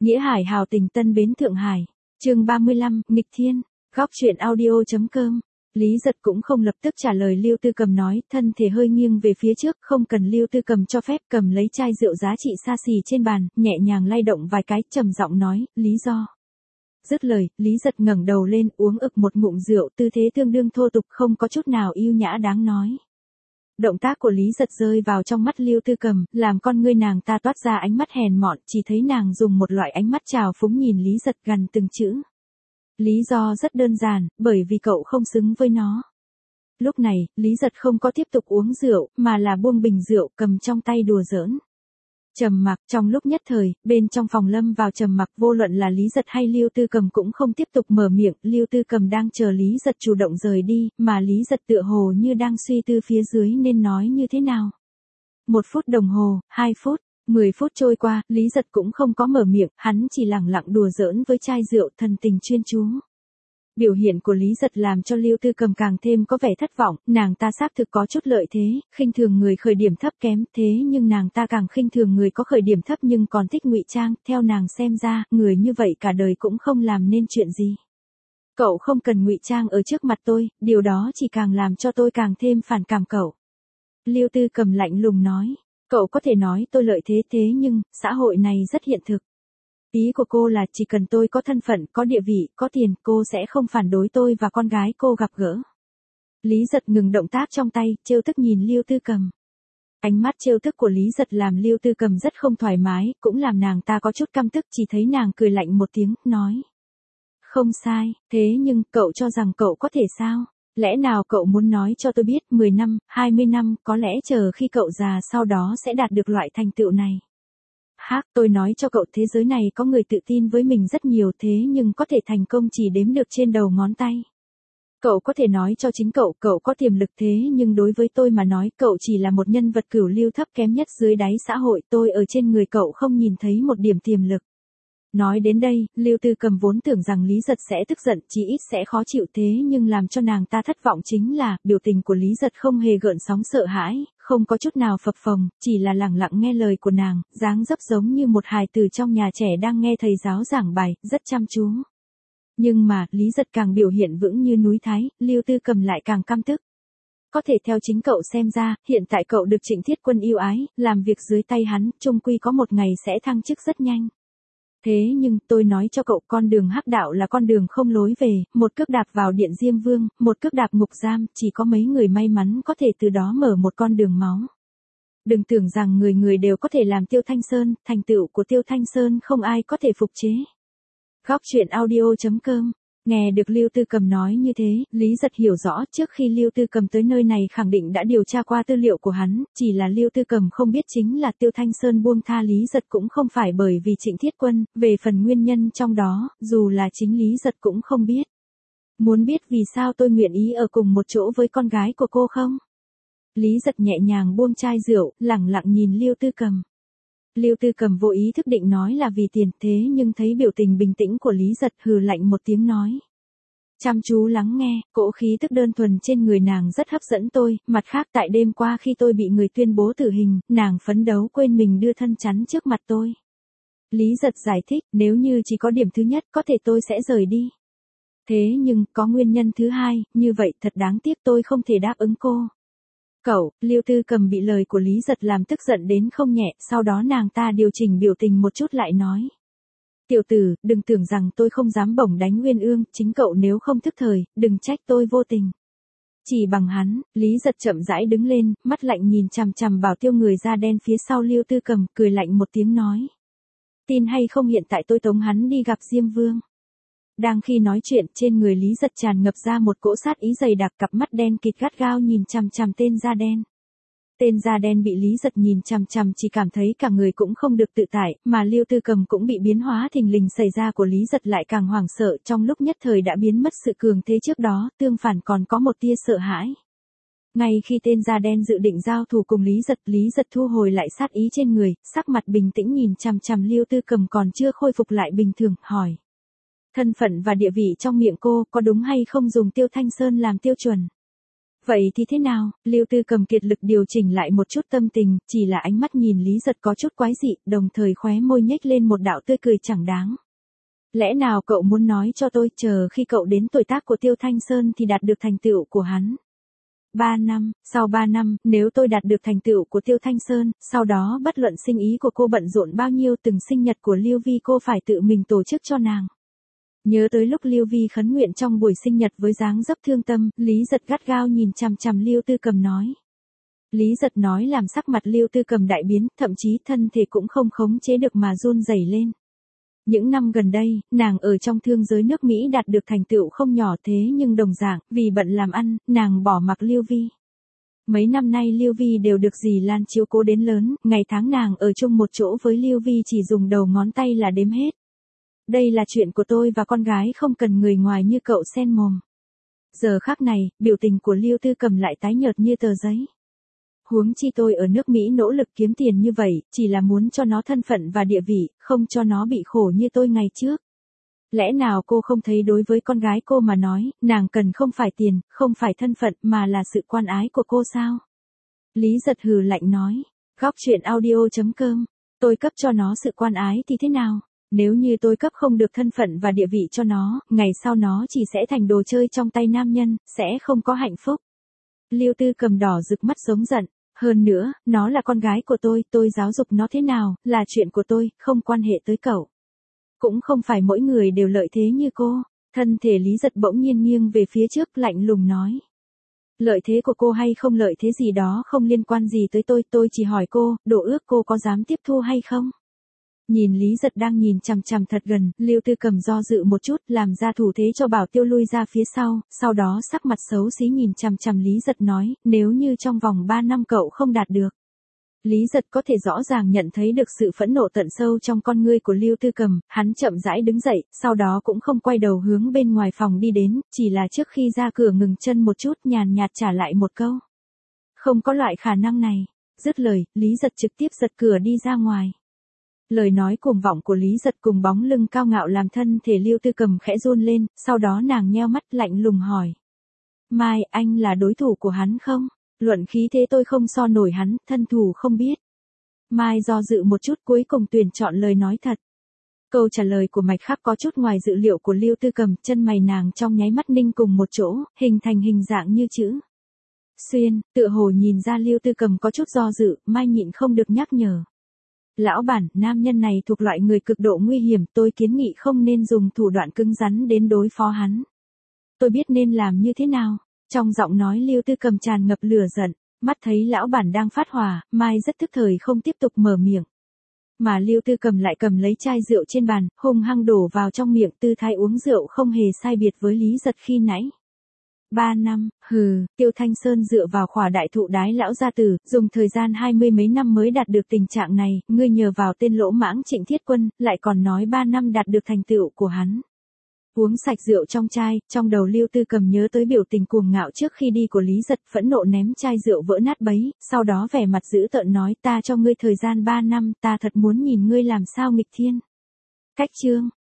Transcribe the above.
Nghĩa Hải hào tình Tân Bến Thượng Hải. Chương 35, nghịch thiên. Góc truyện audio.com. Lý Giật cũng không lập tức trả lời Lưu Tư Cầm nói, thân thể hơi nghiêng về phía trước, không cần Lưu Tư Cầm cho phép, cầm lấy chai rượu giá trị xa xỉ trên bàn, nhẹ nhàng lay động vài cái, trầm giọng nói, lý do. Dứt lời, Lý Giật ngẩng đầu lên, uống ực một ngụm rượu, tư thế tương đương thô tục, không có chút nào yêu nhã đáng nói. Động tác của Lý Giật rơi vào trong mắt Lưu Tư Cầm, làm con ngươi nàng ta toát ra ánh mắt hèn mọn, chỉ thấy nàng dùng một loại ánh mắt trào phúng nhìn Lý Giật gần từng chữ. Lý do rất đơn giản, bởi vì cậu không xứng với nó. Lúc này, Lý Giật không có tiếp tục uống rượu, mà là buông bình rượu, cầm trong tay đùa giỡn. Trầm mặc, trong lúc nhất thời, bên trong phòng lâm vào trầm mặc, vô luận là Lý Giật hay Lưu Tư Cầm cũng không tiếp tục mở miệng, Lưu Tư Cầm đang chờ Lý Giật chủ động rời đi, mà Lý Giật tựa hồ như đang suy tư phía dưới nên nói như thế nào. 1 phút đồng hồ, 2 phút, 10 phút trôi qua, Lý Giật cũng không có mở miệng, hắn chỉ lẳng lặng đùa giỡn với chai rượu, thần tình chuyên chú. Biểu hiện của Lý Giật làm cho Lưu Tư Cầm càng thêm có vẻ thất vọng, nàng ta xác thực có chút lợi thế, khinh thường người khởi điểm thấp kém, thế nhưng nàng ta càng khinh thường người có khởi điểm thấp nhưng còn thích ngụy trang, theo nàng xem ra, người như vậy cả đời cũng không làm nên chuyện gì. Cậu không cần ngụy trang ở trước mặt tôi, điều đó chỉ càng làm cho tôi càng thêm phản cảm cậu. Lưu Tư Cầm lạnh lùng nói, cậu có thể nói tôi lợi thế nhưng, xã hội này rất hiện thực. Ý của cô là chỉ cần tôi có thân phận, có địa vị, có tiền, cô sẽ không phản đối tôi và con gái cô gặp gỡ. Lý Giật ngừng động tác trong tay, trêu tức nhìn Lưu Tư Cầm. Ánh mắt trêu tức của Lý Giật làm Lưu Tư Cầm rất không thoải mái, cũng làm nàng ta có chút căm tức, chỉ thấy nàng cười lạnh một tiếng, nói. Không sai, thế nhưng cậu cho rằng cậu có thể sao? Lẽ nào cậu muốn nói cho tôi biết 10 năm, 20 năm, có lẽ chờ khi cậu già sau đó sẽ đạt được loại thành tựu này? Tôi nói cho cậu thế giới này có người tự tin với mình rất nhiều thế nhưng có thể thành công chỉ đếm được trên đầu ngón tay. Cậu có thể nói cho chính cậu có tiềm lực thế nhưng đối với tôi mà nói cậu chỉ là một nhân vật cửu lưu thấp kém nhất dưới đáy xã hội, tôi ở trên người cậu không nhìn thấy một điểm tiềm lực. Nói đến đây, Lưu Tư Cầm vốn tưởng rằng Lý Giật sẽ tức giận, chỉ ít sẽ khó chịu thế nhưng làm cho nàng ta thất vọng chính là, biểu tình của Lý Giật không hề gợn sóng sợ hãi, không có chút nào phập phồng, chỉ là lẳng lặng nghe lời của nàng, dáng dấp giống như một hài tử trong nhà trẻ đang nghe thầy giáo giảng bài, rất chăm chú. Nhưng mà, Lý Giật càng biểu hiện vững như núi Thái, Lưu Tư Cầm lại càng căm tức. Có thể theo chính cậu xem ra, hiện tại cậu được Trịnh Thiết Quân yêu ái, làm việc dưới tay hắn, chung quy có một ngày sẽ thăng chức rất nhanh. Thế nhưng, tôi nói cho cậu, con đường hắc đạo là con đường không lối về, một cước đạp vào điện Diêm Vương, một cước đạp ngục giam, chỉ có mấy người may mắn có thể từ đó mở một con đường máu. Đừng tưởng rằng người người đều có thể làm Tiêu Thanh Sơn, thành tựu của Tiêu Thanh Sơn không ai có thể phục chế. Góc truyện audio.com. Nghe được Lưu Tư Cầm nói như thế, Lý Giật hiểu rõ trước khi Lưu Tư Cầm tới nơi này khẳng định đã điều tra qua tư liệu của hắn, chỉ là Lưu Tư Cầm không biết chính là Tiêu Thanh Sơn buông tha Lý Giật cũng không phải bởi vì Trịnh Thiết Quân, về phần nguyên nhân trong đó, dù là chính Lý Giật cũng không biết. Muốn biết vì sao tôi nguyện ý ở cùng một chỗ với con gái của cô không? Lý Giật nhẹ nhàng buông chai rượu, lẳng lặng nhìn Lưu Tư Cầm. Lưu Tư Cầm vô ý thức định nói là vì tiền thế nhưng thấy biểu tình bình tĩnh của Lý Giật hừ lạnh một tiếng nói. Chăm chú lắng nghe, cỗ khí tức đơn thuần trên người nàng rất hấp dẫn tôi, mặt khác tại đêm qua khi tôi bị người tuyên bố tử hình, nàng phấn đấu quên mình đưa thân chắn trước mặt tôi. Lý Giật giải thích, nếu như chỉ có điểm thứ nhất có thể tôi sẽ rời đi. Thế nhưng, có nguyên nhân thứ hai, như vậy thật đáng tiếc tôi không thể đáp ứng cô. Cậu, Lưu Tư Cầm bị lời của Lý Giật làm tức giận đến không nhẹ, sau đó nàng ta điều chỉnh biểu tình một chút lại nói. Tiểu tử, đừng tưởng rằng tôi không dám bổng đánh Uyên Ương, chính cậu nếu không thức thời, đừng trách tôi vô tình. Chỉ bằng hắn, Lý Giật chậm rãi đứng lên, mắt lạnh nhìn chằm chằm Bảo Tiêu người da đen phía sau Lưu Tư Cầm, cười lạnh một tiếng nói. Tin hay không hiện tại tôi tống hắn đi gặp Diêm Vương. Đang khi nói chuyện, trên người Lý Giật tràn ngập ra một cỗ sát ý dày đặc, cặp mắt đen kịt gắt gao nhìn chằm chằm tên da đen. Tên da đen bị Lý Giật nhìn chằm chằm chỉ cảm thấy cả người cũng không được tự tại, mà Lưu Tư Cầm cũng bị biến hóa thình lình xảy ra của Lý Giật lại càng hoảng sợ, trong lúc nhất thời đã biến mất sự cường thế trước đó, tương phản còn có một tia sợ hãi. Ngay khi tên da đen dự định giao thủ cùng Lý Giật thu hồi lại sát ý trên người, sắc mặt bình tĩnh nhìn chằm chằm Lưu Tư Cầm còn chưa khôi phục lại bình thường, hỏi. Thân phận và địa vị trong miệng cô có đúng hay không dùng Tiêu Thanh Sơn làm tiêu chuẩn? Vậy thì thế nào? Lưu Tư Cầm kiệt lực điều chỉnh lại một chút tâm tình, chỉ là ánh mắt nhìn Lý Giật có chút quái dị, đồng thời khóe môi nhếch lên một đạo tươi cười chẳng đáng. Lẽ nào cậu muốn nói cho tôi chờ khi cậu đến tuổi tác của Tiêu Thanh Sơn thì đạt được thành tựu của hắn? 3 năm, sau 3 năm, nếu tôi đạt được thành tựu của Tiêu Thanh Sơn, sau đó bất luận sinh ý của cô bận rộn bao nhiêu từng sinh nhật của Lưu Vi cô phải tự mình tổ chức cho nàng. Nhớ tới lúc Lưu Vi khấn nguyện trong buổi sinh nhật với dáng dấp thương tâm, Lý Giật gắt gao nhìn chằm chằm Lưu Tư Cầm nói. Lý Giật nói làm sắc mặt Lưu Tư Cầm đại biến, thậm chí thân thể cũng không khống chế được mà run rẩy lên. Những năm gần đây, nàng ở trong thương giới nước Mỹ đạt được thành tựu không nhỏ thế nhưng đồng dạng, vì bận làm ăn, nàng bỏ mặc Lưu Vi. Mấy năm nay Lưu Vi đều được dì Lan chiếu cố đến lớn, ngày tháng nàng ở chung một chỗ với Lưu Vi chỉ dùng đầu ngón tay là đếm hết. Đây là chuyện của tôi và con gái không cần người ngoài như cậu xen mồm. Giờ khắc này, biểu tình của Lưu Tư Cầm lại tái nhợt như tờ giấy. Huống chi tôi ở nước Mỹ nỗ lực kiếm tiền như vậy, chỉ là muốn cho nó thân phận và địa vị, không cho nó bị khổ như tôi ngày trước. Lẽ nào cô không thấy đối với con gái cô mà nói, nàng cần không phải tiền, không phải thân phận mà là sự quan ái của cô sao? Lý Giật hừ lạnh nói, góc chuyện audio.com, tôi cấp cho nó sự quan ái thì thế nào? Nếu như tôi cấp không được thân phận và địa vị cho nó, ngày sau nó chỉ sẽ thành đồ chơi trong tay nam nhân, sẽ không có hạnh phúc. Lưu Tư Cầm đỏ rực mắt giống giận, hơn nữa, nó là con gái của tôi giáo dục nó thế nào, là chuyện của tôi, không quan hệ tới cậu. Cũng không phải mỗi người đều lợi thế như cô, thân thể Lý Giật bỗng nhiên nghiêng về phía trước lạnh lùng nói. Lợi thế của cô hay không lợi thế gì đó không liên quan gì tới tôi chỉ hỏi cô, đồ ước cô có dám tiếp thu hay không? Nhìn Lý Giật đang nhìn chằm chằm thật gần, Lưu Tư Cầm do dự một chút, làm ra thủ thế cho Bảo Tiêu lui ra phía sau đó sắc mặt xấu xí nhìn chằm chằm Lý Giật nói, nếu như trong vòng 3 năm cậu không đạt được. Lý Giật có thể rõ ràng nhận thấy được sự phẫn nộ tận sâu trong con ngươi của Lưu Tư Cầm, hắn chậm rãi đứng dậy, sau đó cũng không quay đầu hướng bên ngoài phòng đi đến, chỉ là trước khi ra cửa ngừng chân một chút nhàn nhạt trả lại một câu. Không có loại khả năng này. Dứt lời, Lý Giật trực tiếp giật cửa đi ra ngoài. Lời nói cuồng vọng của Lý Giật cùng bóng lưng cao ngạo làm thân thể Lưu Tư Cầm khẽ run lên, sau đó nàng nheo mắt lạnh lùng hỏi. Mai, anh là đối thủ của hắn không? Luận khí thế tôi không so nổi hắn, thân thủ không biết. Mai do dự một chút cuối cùng tuyển chọn lời nói thật. Câu trả lời của Mạch Khắc có chút ngoài dự liệu của Lưu Tư Cầm, chân mày nàng trong nháy mắt ninh cùng một chỗ, hình thành hình dạng như chữ xuyên, tựa hồ nhìn ra Lưu Tư Cầm có chút do dự, Mai nhịn không được nhắc nhở. Lão bản, nam nhân này thuộc loại người cực độ nguy hiểm, tôi kiến nghị không nên dùng thủ đoạn cứng rắn đến đối phó hắn. Tôi biết nên làm như thế nào. Trong giọng nói Lưu Tư Cầm tràn ngập lửa giận, mắt thấy lão bản đang phát hỏa, Mai rất thức thời không tiếp tục mở miệng. Mà Lưu Tư Cầm lại cầm lấy chai rượu trên bàn, hung hăng đổ vào trong miệng, tư thái uống rượu không hề sai biệt với Lý Giật khi nãy. 3 năm, Tiêu Thanh Sơn dựa vào khỏa đại thụ đái lão gia tử, dùng thời gian 20 mấy năm mới đạt được tình trạng này, ngươi nhờ vào tên lỗ mãng Trịnh Thiết Quân, lại còn nói 3 năm đạt được thành tựu của hắn. Uống sạch rượu trong chai, trong đầu Lưu Tư Cầm nhớ tới biểu tình cuồng ngạo trước khi đi của Lý Giật, phẫn nộ ném chai rượu vỡ nát bấy, sau đó vẻ mặt dữ tợn nói ta cho ngươi thời gian 3 năm, ta thật muốn nhìn ngươi làm sao nghịch thiên. Cách chương.